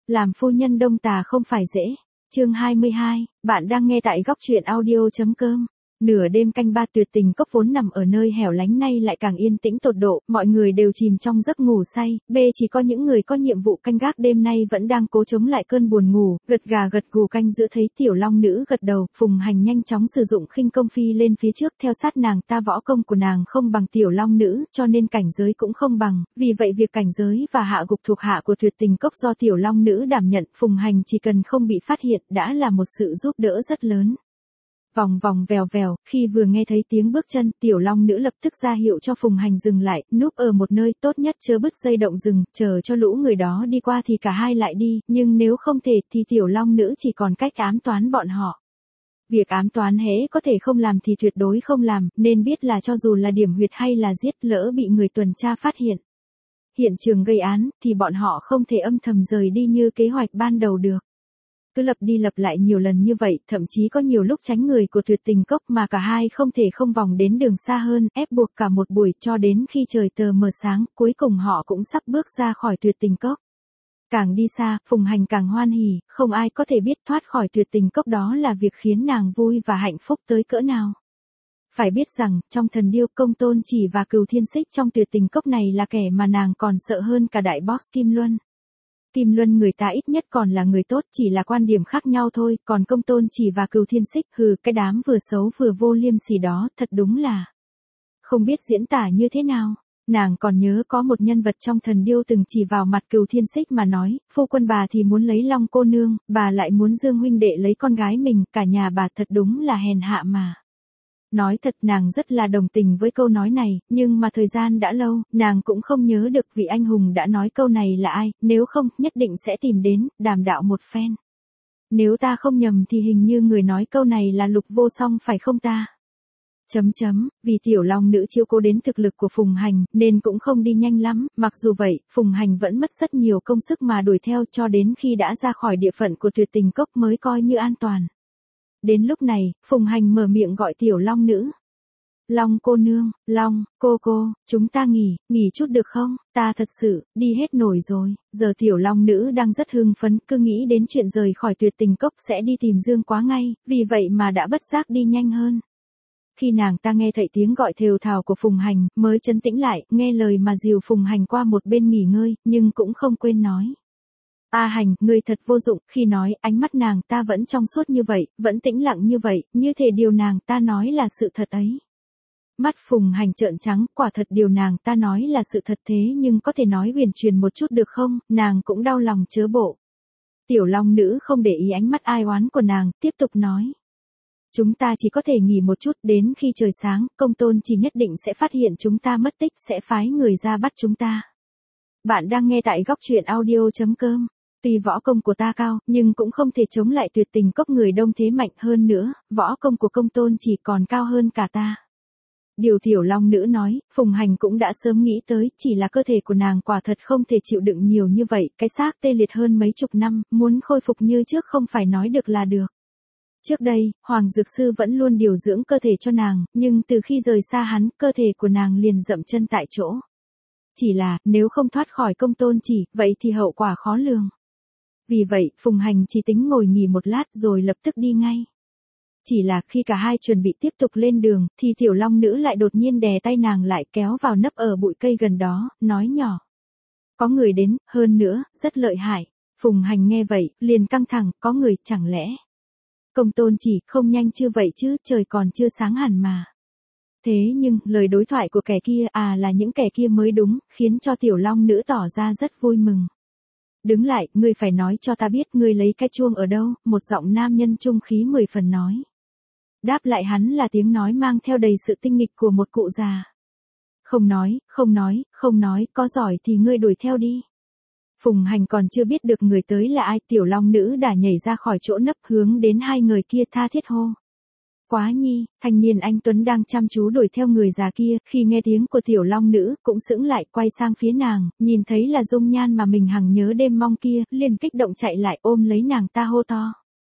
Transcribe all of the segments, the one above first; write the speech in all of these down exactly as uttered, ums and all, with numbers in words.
Làm phu nhân Đông Tà không phải dễ. Chương hai mươi hai, bạn đang nghe tại góc truyện audio.com. Nửa đêm canh ba, Tuyệt Tình Cốc vốn nằm ở nơi hẻo lánh nay lại càng yên tĩnh tột độ, mọi người đều chìm trong giấc ngủ say, b chỉ có những người có nhiệm vụ canh gác đêm nay vẫn đang cố chống lại cơn buồn ngủ, gật gà gật gù canh giữa thấy Tiểu Long Nữ gật đầu, Phùng Hành nhanh chóng sử dụng khinh công phi lên phía trước theo sát nàng ta. Võ công của nàng không bằng Tiểu Long Nữ, cho nên cảnh giới cũng không bằng, vì vậy việc cảnh giới và hạ gục thuộc hạ của Tuyệt Tình Cốc do Tiểu Long Nữ đảm nhận, Phùng Hành chỉ cần không bị phát hiện đã là một sự giúp đỡ rất lớn. Vòng vòng vèo vèo, khi vừa nghe thấy tiếng bước chân, Tiểu Long Nữ lập tức ra hiệu cho Phùng Hành dừng lại, núp ở một nơi tốt nhất chớ bứt dây động rừng, chờ cho lũ người đó đi qua thì cả hai lại đi, nhưng nếu không thể thì Tiểu Long Nữ chỉ còn cách ám toán bọn họ. Việc ám toán hễ có thể không làm thì tuyệt đối không làm, nên biết là cho dù là điểm huyệt hay là giết, lỡ bị người tuần tra phát hiện hiện trường gây án, thì bọn họ không thể âm thầm rời đi như kế hoạch ban đầu được. Cứ lặp đi lặp lại nhiều lần như vậy, thậm chí có nhiều lúc tránh người của Tuyệt Tình Cốc mà cả hai không thể không vòng đến đường xa hơn, ép buộc cả một buổi cho đến khi trời tờ mờ sáng, cuối cùng họ cũng sắp bước ra khỏi Tuyệt Tình Cốc. Càng đi xa, Phùng Hành càng hoan hỉ, không ai có thể biết thoát khỏi Tuyệt Tình Cốc đó là việc khiến nàng vui và hạnh phúc tới cỡ nào. Phải biết rằng, trong Thần Điêu, Công Tôn Chỉ và Cửu Thiên Xích trong Tuyệt Tình Cốc này là kẻ mà nàng còn sợ hơn cả đại boss Kim Luân. Kim Luân người ta ít nhất còn là người tốt, chỉ là quan điểm khác nhau thôi, còn Công Tôn Chỉ và Cửu Thiên Xích, hừ, cái đám vừa xấu vừa vô liêm sỉ đó, thật đúng là không biết diễn tả như thế nào. Nàng còn nhớ có một nhân vật trong Thần Điêu từng chỉ vào mặt Cửu Thiên Xích mà nói, phu quân bà thì muốn lấy Long cô nương, bà lại muốn Dương huynh đệ lấy con gái mình, cả nhà bà thật đúng là hèn hạ mà. Nói thật, nàng rất là đồng tình với câu nói này, nhưng mà thời gian đã lâu, nàng cũng không nhớ được vị anh hùng đã nói câu này là ai, nếu không, nhất định sẽ tìm đến, đàm đạo một phen. Nếu ta không nhầm thì hình như người nói câu này là Lục Vô Song phải không ta? Chấm chấm, vì Tiểu Long Nữ chiếu cố đến thực lực của Phùng Hành, nên cũng không đi nhanh lắm, mặc dù vậy, Phùng Hành vẫn mất rất nhiều công sức mà đuổi theo cho đến khi đã ra khỏi địa phận của Tuyệt Tình Cốc mới coi như an toàn. Đến lúc này, Phùng Hành mở miệng gọi Tiểu Long Nữ. Long cô nương, Long, cô cô, chúng ta nghỉ, nghỉ chút được không, ta thật sự, đi hết nổi rồi. Giờ Tiểu Long Nữ đang rất hưng phấn, cứ nghĩ đến chuyện rời khỏi Tuyệt Tình Cốc sẽ đi tìm Dương Quá ngay, vì vậy mà đã bất giác đi nhanh hơn. Khi nàng ta nghe thấy tiếng gọi thều thào của Phùng Hành, mới trấn tĩnh lại, nghe lời mà dìu Phùng Hành qua một bên nghỉ ngơi, nhưng cũng không quên nói. A Hành, ngươi thật vô dụng, khi nói, ánh mắt nàng ta vẫn trong suốt như vậy, vẫn tĩnh lặng như vậy, như thể điều nàng ta nói là sự thật ấy. Mắt Phùng Hành trợn trắng, quả thật điều nàng ta nói là sự thật thế nhưng có thể nói huyền truyền một chút được không, nàng cũng đau lòng chớ bộ. Tiểu Long Nữ không để ý ánh mắt ai oán của nàng, tiếp tục nói. Chúng ta chỉ có thể nghỉ một chút, đến khi trời sáng, Công Tôn Chỉ nhất định sẽ phát hiện chúng ta mất tích, sẽ phái người ra bắt chúng ta. Bạn đang nghe tại góc truyện audio.com. Tuy võ công của ta cao, nhưng cũng không thể chống lại Tuyệt Tình Cốc người đông thế mạnh, hơn nữa, võ công của Công Tôn Chỉ còn cao hơn cả ta. Điều Tiểu Long Nữ nói, Phùng Hành cũng đã sớm nghĩ tới, chỉ là cơ thể của nàng quả thật không thể chịu đựng nhiều như vậy, cái xác tê liệt hơn mấy chục năm, muốn khôi phục như trước không phải nói được là được. Trước đây, Hoàng Dược Sư vẫn luôn điều dưỡng cơ thể cho nàng, nhưng từ khi rời xa hắn, cơ thể của nàng liền dậm chân tại chỗ. Chỉ là, nếu không thoát khỏi Công Tôn Chỉ, vậy thì hậu quả khó lường. Vì vậy, Phùng Hành chỉ tính ngồi nghỉ một lát rồi lập tức đi ngay. Chỉ là khi cả hai chuẩn bị tiếp tục lên đường, thì Tiểu Long Nữ lại đột nhiên đè tay nàng lại, kéo vào nấp ở bụi cây gần đó, nói nhỏ. Có người đến, hơn nữa, rất lợi hại. Phùng Hành nghe vậy, liền căng thẳng, có người, chẳng lẽ. Công Tôn Chỉ, không nhanh chưa vậy chứ, trời còn chưa sáng hẳn mà. Thế nhưng, lời đối thoại của kẻ kia, à là những kẻ kia mới đúng, khiến cho Tiểu Long Nữ tỏ ra rất vui mừng. Đứng lại, ngươi phải nói cho ta biết ngươi lấy cái chuông ở đâu, một giọng nam nhân trung khí mười phần nói. Đáp lại hắn là tiếng nói mang theo đầy sự tinh nghịch của một cụ già. Không nói, không nói, không nói, có giỏi thì ngươi đuổi theo đi. Phùng Hành còn chưa biết được người tới là ai, Tiểu Long Nữ đã nhảy ra khỏi chỗ nấp hướng đến hai người kia tha thiết hô. Quá nhi, thanh niên anh Tuấn đang chăm chú đuổi theo người già kia, khi nghe tiếng của Tiểu Long Nữ, cũng sững lại, quay sang phía nàng, nhìn thấy là dung nhan mà mình hằng nhớ đêm mong kia, liền kích động chạy lại ôm lấy nàng ta hô to.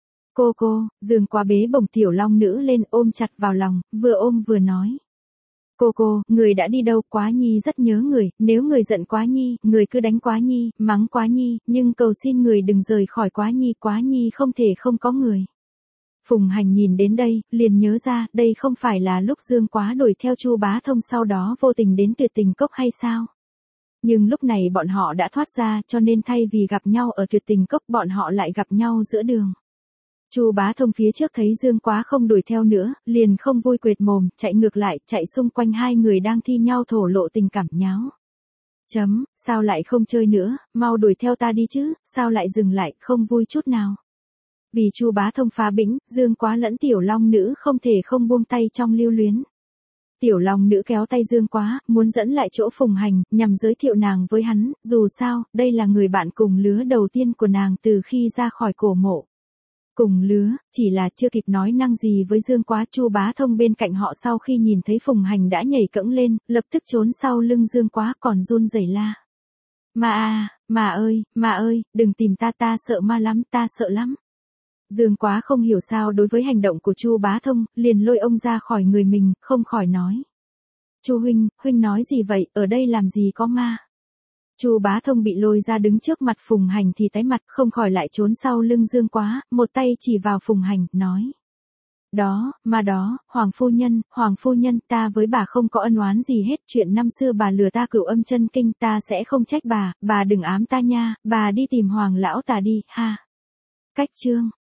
Cô cô, Dương Quá bế bổng Tiểu Long Nữ lên ôm chặt vào lòng, vừa ôm vừa nói. Cô cô, người đã đi đâu? Quá nhi rất nhớ người, nếu người giận quá nhi, người cứ đánh quá nhi, mắng quá nhi, nhưng cầu xin người đừng rời khỏi quá nhi, quá nhi không thể không có người. Phùng Hành nhìn đến đây, liền nhớ ra, đây không phải là lúc Dương Quá đuổi theo Chu Bá Thông sau đó vô tình đến Tuyệt Tình Cốc hay sao? Nhưng lúc này bọn họ đã thoát ra, cho nên thay vì gặp nhau ở Tuyệt Tình Cốc, bọn họ lại gặp nhau giữa đường. Chu Bá Thông phía trước thấy Dương Quá không đuổi theo nữa, liền không vui quệt mồm, chạy ngược lại, chạy xung quanh hai người đang thi nhau thổ lộ tình cảm nháo. Chấm, sao lại không chơi nữa, mau đuổi theo ta đi chứ, sao lại dừng lại, không vui chút nào. Vì Chu Bá Thông phá bĩnh, Dương Quá lẫn Tiểu Long Nữ không thể không buông tay trong lưu luyến. Tiểu Long Nữ kéo tay Dương Quá, muốn dẫn lại chỗ Phùng Hành, nhằm giới thiệu nàng với hắn, dù sao, đây là người bạn cùng lứa đầu tiên của nàng từ khi ra khỏi cổ mộ. Cùng lứa, chỉ là chưa kịp nói năng gì với Dương Quá, Chu Bá Thông bên cạnh họ sau khi nhìn thấy Phùng Hành đã nhảy cẫng lên, lập tức trốn sau lưng Dương Quá còn run rẩy la. Ma à, ma ơi, ma ơi, đừng tìm ta, ta sợ ma lắm, ta sợ lắm. Dương Quá không hiểu sao đối với hành động của Chu Bá Thông, liền lôi ông ra khỏi người mình, không khỏi nói. Chu huynh, huynh nói gì vậy, ở đây làm gì có ma. Chu Bá Thông bị lôi ra đứng trước mặt Phùng Hành thì tái mặt, không khỏi lại trốn sau lưng Dương Quá, một tay chỉ vào Phùng Hành, nói. Đó, mà đó, Hoàng phu nhân, Hoàng phu nhân, ta với bà không có ân oán gì hết, chuyện năm xưa bà lừa ta Cửu Âm Chân Kinh, ta sẽ không trách bà, bà đừng ám ta nha, bà đi tìm Hoàng lão ta đi, ha. Cách chương